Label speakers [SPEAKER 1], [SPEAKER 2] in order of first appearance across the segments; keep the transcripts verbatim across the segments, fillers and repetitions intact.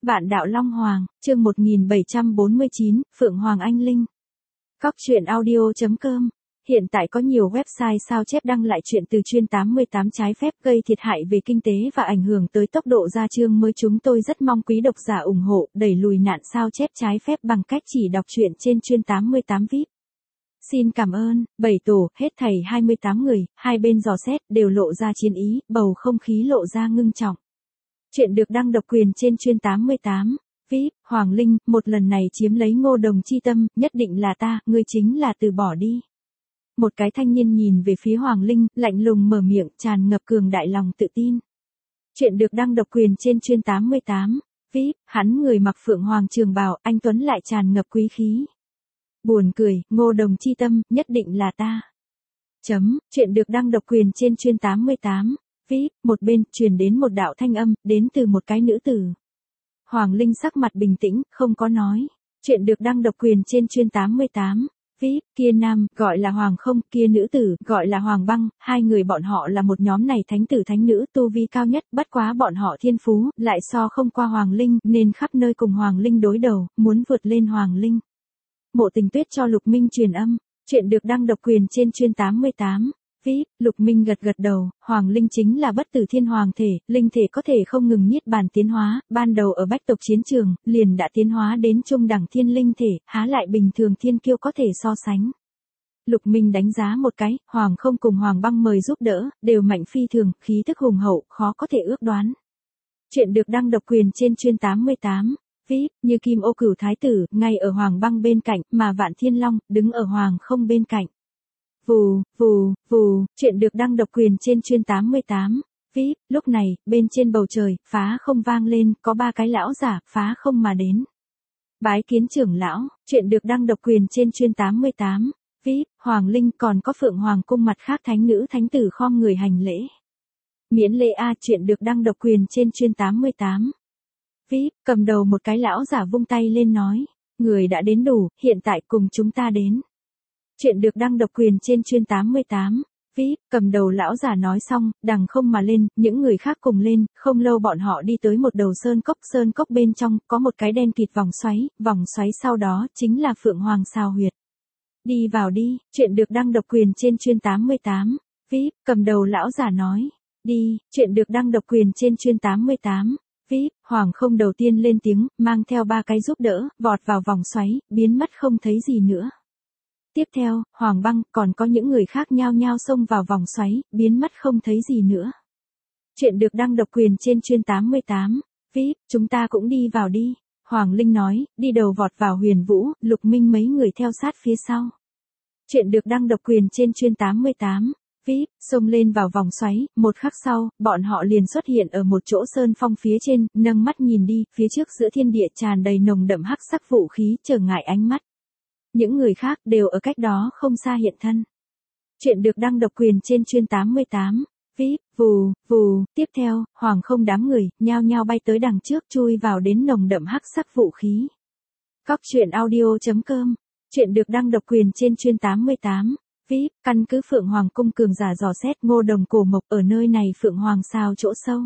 [SPEAKER 1] Vạn đạo Long Hoàng, chương một nghìn bảy trăm bốn mươi chín, Phượng Hoàng Anh Linh. Cóc truyện audio chấm com. Hiện tại có nhiều website sao chép đăng lại chuyện từ chuyên tám mươi tám trái phép gây thiệt hại về kinh tế và ảnh hưởng tới tốc độ ra chương mới. Chúng tôi rất mong quý độc giả ủng hộ, đẩy lùi nạn sao chép trái phép bằng cách chỉ đọc truyện trên chuyên tám mươi tám vi ai pi. Xin cảm ơn. Bảy tổ, hết thảy hai mươi tám người, hai bên dò xét đều lộ ra chiến ý, bầu không khí lộ ra ngưng trọng. Chuyện được đăng độc quyền trên chuyên tám mươi tám vi ai pi. Hoàng Linh, một lần này chiếm lấy Ngô Đồng chi tâm, nhất định là ta, ngươi chính là từ bỏ đi. Một cái thanh niên nhìn về phía Hoàng Linh, lạnh lùng mở miệng, tràn ngập cường đại lòng tự tin. Chuyện được đăng độc quyền trên chuyên tám mươi tám vi ai pi. Hắn người mặc phượng hoàng trường bào, anh tuấn lại tràn ngập quý khí. Buồn cười, Ngô Đồng chi tâm, nhất định là ta. Chấm, chuyện được đăng độc quyền trên chuyên tám mươi tám vi ai pi. Một bên, truyền đến một đạo thanh âm, đến từ một cái nữ tử. Hoàng Linh sắc mặt bình tĩnh, không có nói. Chuyện được đăng độc quyền trên chuyên tám mươi tám vi ai pi. Kia nam, gọi là Hoàng Không, kia nữ tử, gọi là Hoàng Băng, hai người bọn họ là một nhóm này thánh tử thánh nữ, tu vi cao nhất, bất quá bọn họ thiên phú, lại so không qua Hoàng Linh, nên khắp nơi cùng Hoàng Linh đối đầu, muốn vượt lên Hoàng Linh. Mộ Tình Tuyết cho Lục Minh truyền âm. Chuyện được đăng độc quyền trên chuyên tám mươi tám vi ai pi. Lục Minh gật gật đầu, Hoàng Linh chính là bất tử thiên hoàng thể, linh thể có thể không ngừng niết bàn tiến hóa, ban đầu ở bách tộc chiến trường, liền đã tiến hóa đến trung đẳng thiên linh thể, há lại bình thường thiên kiêu có thể so sánh. Lục Minh đánh giá một cái, Hoàng Không cùng Hoàng Băng mời giúp đỡ, đều mạnh phi thường, khí thức hùng hậu, khó có thể ước đoán. Chuyện được đăng độc quyền trên chuyên tám mươi tám vi ai pi. Như Kim Ô Cửu Thái Tử, ngay ở Hoàng Băng bên cạnh, mà Vạn Thiên Long, đứng ở Hoàng Không bên cạnh. Vù, vù, vù, chuyện được đăng độc quyền trên chuyên tám mươi tám vi ai pi. Lúc này, bên trên bầu trời, phá không vang lên, có ba cái lão giả, phá không mà đến. Bái kiến trưởng lão, chuyện được đăng độc quyền trên chuyên tám mươi tám vi ai pi. Hoàng Linh còn có Phượng Hoàng cung mặt khác thánh nữ thánh tử khom người hành lễ. Miễn lễ a, chuyện được đăng độc quyền trên chuyên tám mươi tám vi ai pi. Cầm đầu một cái lão giả vung tay lên nói, người đã đến đủ, hiện tại cùng chúng ta đến. Chuyện được đăng độc quyền trên chuyên tám mươi tám vi ai pi. Cầm đầu lão giả nói xong, đằng không mà lên, những người khác cùng lên, không lâu bọn họ đi tới một đầu sơn cốc, sơn cốc bên trong, có một cái đen kịt vòng xoáy, vòng xoáy sau đó, chính là Phượng Hoàng sao huyệt. Đi vào đi, chuyện được đăng độc quyền trên chuyên tám mươi tám vi ai pi. Cầm đầu lão giả nói, đi, chuyện được đăng độc quyền trên chuyên tám mươi tám vi ai pi. Hoàng Không đầu tiên lên tiếng, mang theo ba cái giúp đỡ, vọt vào vòng xoáy, biến mất không thấy gì nữa. Tiếp theo, Hoàng Băng, còn có những người khác nhao nhao xông vào vòng xoáy, biến mất không thấy gì nữa. Chuyện được đăng độc quyền trên chuyên tám mươi tám vi ai pi. Chúng ta cũng đi vào đi. Hoàng Linh nói, đi đầu vọt vào Huyền Vũ, Lục Minh mấy người theo sát phía sau. Chuyện được đăng độc quyền trên chuyên tám mươi tám vi ai pi. Xông lên vào vòng xoáy, một khắc sau, bọn họ liền xuất hiện ở một chỗ sơn phong phía trên, nâng mắt nhìn đi, phía trước giữa thiên địa tràn đầy nồng đậm hắc sắc vũ khí, trở ngại ánh mắt. Những người khác đều ở cách đó không xa hiện thân. Chuyện được đăng độc quyền trên chuyên tám mươi tám vi ai pi. Vù, vù, tiếp theo, Hoàng Không đám người, nhao nhao bay tới đằng trước, chui vào đến nồng đậm hắc sắc vũ khí. Cóc truyện audio chấm com. Chuyện được đăng độc quyền trên chuyên tám mươi tám vi ai pi. Căn cứ Phượng Hoàng cung cường giả dò xét Ngô Đồng cổ mộc ở nơi này Phượng Hoàng sao chỗ sâu.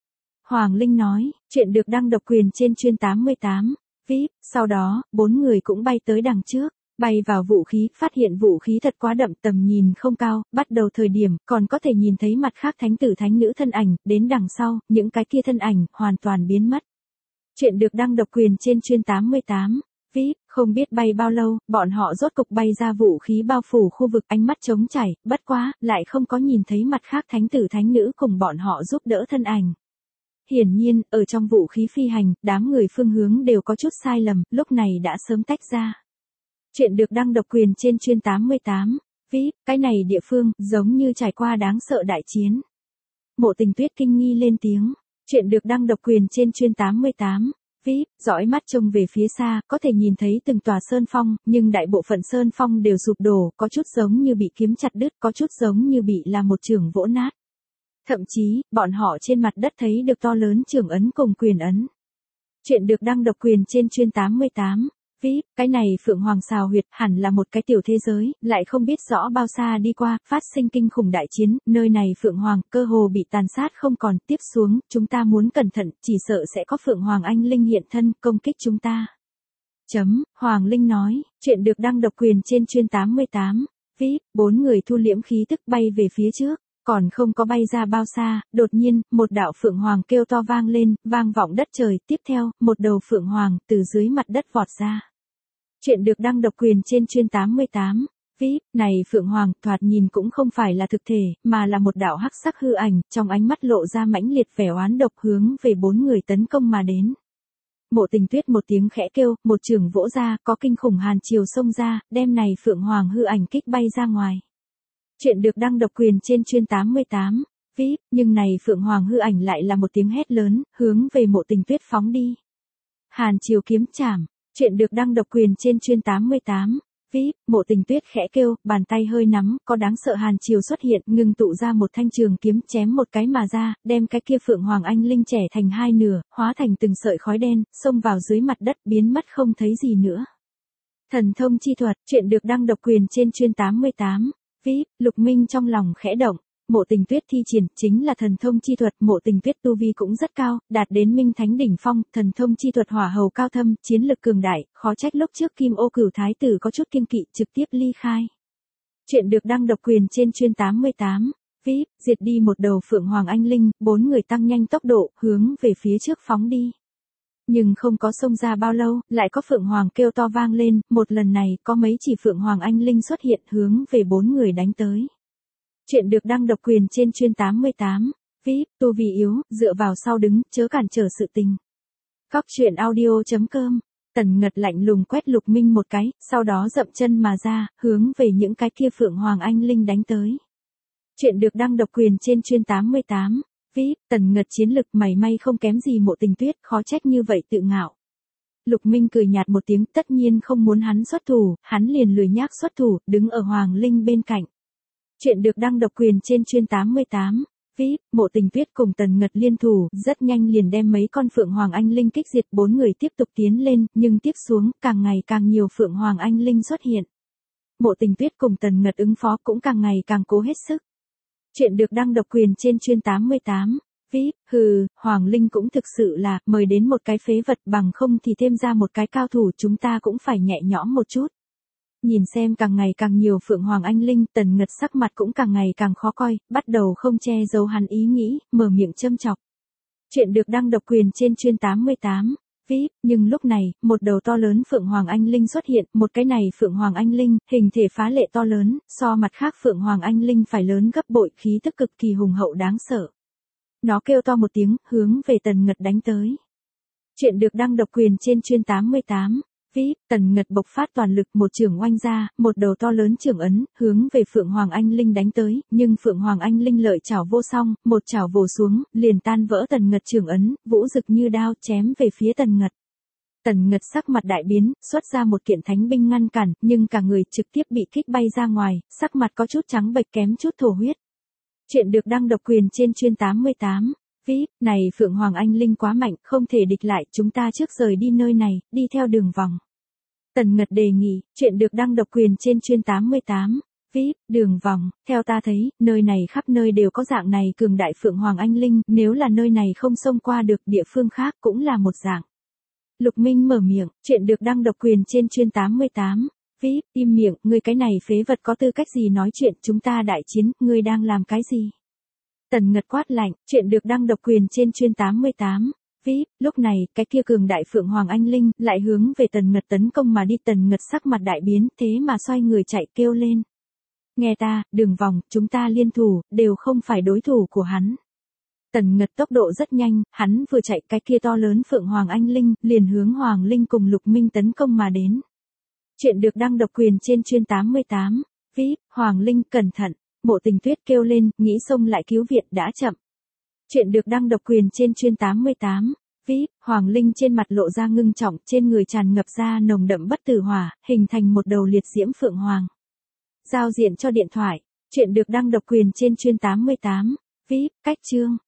[SPEAKER 1] Hoàng Linh nói, chuyện được đăng độc quyền trên chuyên tám mươi tám vi ai pi. Sau đó, bốn người cũng bay tới đằng trước. Bay vào vũ khí, phát hiện vũ khí thật quá đậm, tầm nhìn không cao, bắt đầu thời điểm, còn có thể nhìn thấy mặt khác thánh tử thánh nữ thân ảnh, đến đằng sau, những cái kia thân ảnh, hoàn toàn biến mất. Chuyện được đăng độc quyền trên chuyên tám mươi tám vi ai pi. Không biết bay bao lâu, bọn họ rốt cục bay ra vũ khí bao phủ khu vực, ánh mắt trống trải, bất quá, lại không có nhìn thấy mặt khác thánh tử thánh nữ cùng bọn họ giúp đỡ thân ảnh. Hiển nhiên, ở trong vũ khí phi hành, đám người phương hướng đều có chút sai lầm, lúc này đã sớm tách ra. Chuyện được đăng độc quyền trên chuyên tám mươi tám vi ai pi. Cái này địa phương, giống như trải qua đáng sợ đại chiến. Mộ Tình Tuyết kinh nghi lên tiếng. Chuyện được đăng độc quyền trên chuyên tám mươi tám vi ai pi. Dõi mắt trông về phía xa, có thể nhìn thấy từng tòa sơn phong, nhưng đại bộ phận sơn phong đều sụp đổ, có chút giống như bị kiếm chặt đứt, có chút giống như bị là một chưởng vỗ nát. Thậm chí, bọn họ trên mặt đất thấy được to lớn chưởng ấn cùng quyền ấn. Chuyện được đăng độc quyền trên chuyên tám mươi tám vê i pê, cái này Phượng Hoàng xào huyệt hẳn là một cái tiểu thế giới, lại không biết rõ bao xa đi qua, phát sinh kinh khủng đại chiến, nơi này Phượng Hoàng cơ hồ bị tàn sát không còn, tiếp xuống, chúng ta muốn cẩn thận, chỉ sợ sẽ có Phượng Hoàng anh linh hiện thân, công kích chúng ta. Chấm, Hoàng Linh nói, chuyện được đăng độc quyền trên chuyên tám mươi tám, vê i pê, bốn người thu liễm khí tức bay về phía trước. Còn không có bay ra bao xa, đột nhiên, một đạo Phượng Hoàng kêu to vang lên, vang vọng đất trời, tiếp theo, một đầu Phượng Hoàng, từ dưới mặt đất vọt ra. Chuyện được đăng độc quyền trên chuyên tám mươi tám, vê i pê, này Phượng Hoàng, thoạt nhìn cũng không phải là thực thể, mà là một đạo hắc sắc hư ảnh, trong ánh mắt lộ ra mãnh liệt vẻ oán độc hướng về bốn người tấn công mà đến. Mộ Tình Tuyết một tiếng khẽ kêu, một trường vỗ ra, có kinh khủng hàn chiều xông ra, đem này Phượng Hoàng hư ảnh kích bay ra ngoài. Chuyện được đăng độc quyền trên chuyên tám mươi tám, vê i pê, nhưng này Phượng Hoàng hư ảnh lại là một tiếng hét lớn, hướng về Mộ Tình Tuyết phóng đi. Hàn chiều kiếm chảm, chuyện được đăng độc quyền trên chuyên tám mươi tám, vê i pê, Mộ Tình Tuyết khẽ kêu, bàn tay hơi nắm, có đáng sợ hàn chiều xuất hiện, ngưng tụ ra một thanh trường kiếm chém một cái mà ra, đem cái kia Phượng Hoàng anh linh trẻ thành hai nửa, hóa thành từng sợi khói đen, xông vào dưới mặt đất biến mất không thấy gì nữa. Thần thông chi thuật, chuyện được đăng độc quyền trên chuyên tám mươi tám, vê i pê, Lục Minh trong lòng khẽ động, Mộ Tình Tuyết thi triển chính là thần thông chi thuật, Mộ Tình Tuyết tu vi cũng rất cao, đạt đến minh thánh đỉnh phong, thần thông chi thuật hỏa hầu cao thâm, chiến lực cường đại, khó trách lúc trước Kim Ô Cửu thái tử có chút kiêng kỵ, trực tiếp ly khai. Chuyện được đăng độc quyền trên chuyên tám mươi tám, vê i pê, diệt đi một đầu Phượng Hoàng anh linh, bốn người tăng nhanh tốc độ, hướng về phía trước phóng đi. Nhưng không có xông ra bao lâu, lại có Phượng Hoàng kêu to vang lên, một lần này, có mấy chỉ Phượng Hoàng anh linh xuất hiện hướng về bốn người đánh tới. Chuyện được đăng độc quyền trên chuyên tám mươi tám, vê i pê, tu vi yếu, dựa vào sau đứng, chớ cản trở sự tình. Cóc truyện audio chấm com, Tần Ngật lạnh lùng quét Lục Minh một cái, sau đó dậm chân mà ra, hướng về những cái kia Phượng Hoàng anh linh đánh tới. Chuyện được đăng độc quyền trên chuyên tám mươi tám, vê i pê, Tần Ngật chiến lực mảy may không kém gì Mộ Tình Tuyết, khó trách như vậy tự ngạo. Lục Minh cười nhạt một tiếng, tất nhiên không muốn hắn xuất thủ, hắn liền lười nhác xuất thủ, đứng ở Hoàng Linh bên cạnh. Chuyện được đăng độc quyền trên chuyên tám mươi tám, vê i pê, Mộ Tình Tuyết cùng Tần Ngật liên thủ, rất nhanh liền đem mấy con Phượng Hoàng anh linh kích diệt, bốn người tiếp tục tiến lên, nhưng tiếp xuống, càng ngày càng nhiều Phượng Hoàng anh linh xuất hiện. Mộ Tình Tuyết cùng Tần Ngật ứng phó cũng càng ngày càng cố hết sức. Chuyện được đăng độc quyền trên chuyên tám mươi tám, vê i pê, hừ, Hoàng Linh cũng thực sự là, mời đến một cái phế vật, bằng không thì thêm ra một cái cao thủ, chúng ta cũng phải nhẹ nhõm một chút. Nhìn xem càng ngày càng nhiều Phượng Hoàng anh linh, Tần Ngật sắc mặt cũng càng ngày càng khó coi, bắt đầu không che giấu hắn ý nghĩ, mở miệng châm chọc. Chuyện được đăng độc quyền trên chuyên tám mươi tám, vê i pê, nhưng lúc này, một đầu to lớn Phượng Hoàng anh linh xuất hiện, một cái này Phượng Hoàng anh linh, hình thể phá lệ to lớn, so mặt khác Phượng Hoàng anh linh phải lớn gấp bội, khí tức cực kỳ hùng hậu đáng sợ. Nó kêu to một tiếng, hướng về Tần Ngật đánh tới. Chuyện được đăng độc quyền trên chuyên tám mươi tám, vê i pê, Tần Ngật bộc phát toàn lực, một chưởng oanh ra, một đầu to lớn chưởng ấn, hướng về Phượng Hoàng anh linh đánh tới, nhưng Phượng Hoàng anh linh lợi chảo vô song, một chảo vồ xuống, liền tan vỡ Tần Ngật chưởng ấn, vũ rực như đao chém về phía Tần Ngật. Tần Ngật sắc mặt đại biến, xuất ra một kiện thánh binh ngăn cản, nhưng cả người trực tiếp bị kích bay ra ngoài, sắc mặt có chút trắng bệch kém chút thổ huyết. Chuyện được đăng độc quyền trên chuyên tám mươi tám, vê i pê, này Phượng Hoàng anh linh quá mạnh, không thể địch lại, chúng ta trước rời đi nơi này, đi theo đường vòng. Tần Ngật đề nghị, chuyện được đăng độc quyền trên chuyên tám mươi tám, vê i pê, đường vòng, theo ta thấy, nơi này khắp nơi đều có dạng này cường đại Phượng Hoàng anh linh, nếu là nơi này không xông qua được địa phương khác cũng là một dạng. Lục Minh mở miệng, chuyện được đăng độc quyền trên chuyên tám mươi tám, vê i pê, im miệng, ngươi cái này phế vật có tư cách gì nói chuyện, chúng ta đại chiến, ngươi đang làm cái gì? Tần Ngật quát lạnh, chuyện được đăng độc quyền trên chuyên tám mươi tám, vê i pê, lúc này, cái kia cường đại Phượng Hoàng anh linh, lại hướng về Tần Ngật tấn công mà đi, Tần Ngật sắc mặt đại biến, thế mà xoay người chạy kêu lên. Nghe ta, đường vòng, chúng ta liên thủ, đều không phải đối thủ của hắn. Tần Ngật tốc độ rất nhanh, hắn vừa chạy cái kia to lớn Phượng Hoàng anh linh, liền hướng Hoàng Linh cùng Lục Minh tấn công mà đến. Chuyện được đăng độc quyền trên chuyên tám mươi tám, vê i pê, Hoàng Linh cẩn thận, Mộ Tình Tuyết kêu lên, nghĩ xông lại cứu viện đã chậm. Chuyện được đăng độc quyền trên chuyên tám mươi tám, vê i pê, Hoàng Linh trên mặt lộ ra ngưng trọng, trên người tràn ngập ra nồng đậm bất tử hỏa, hình thành một đầu liệt diễm Phượng Hoàng. Giao diện cho điện thoại, chuyện được đăng độc quyền trên chuyên tám mươi tám, vê i pê, cách chương.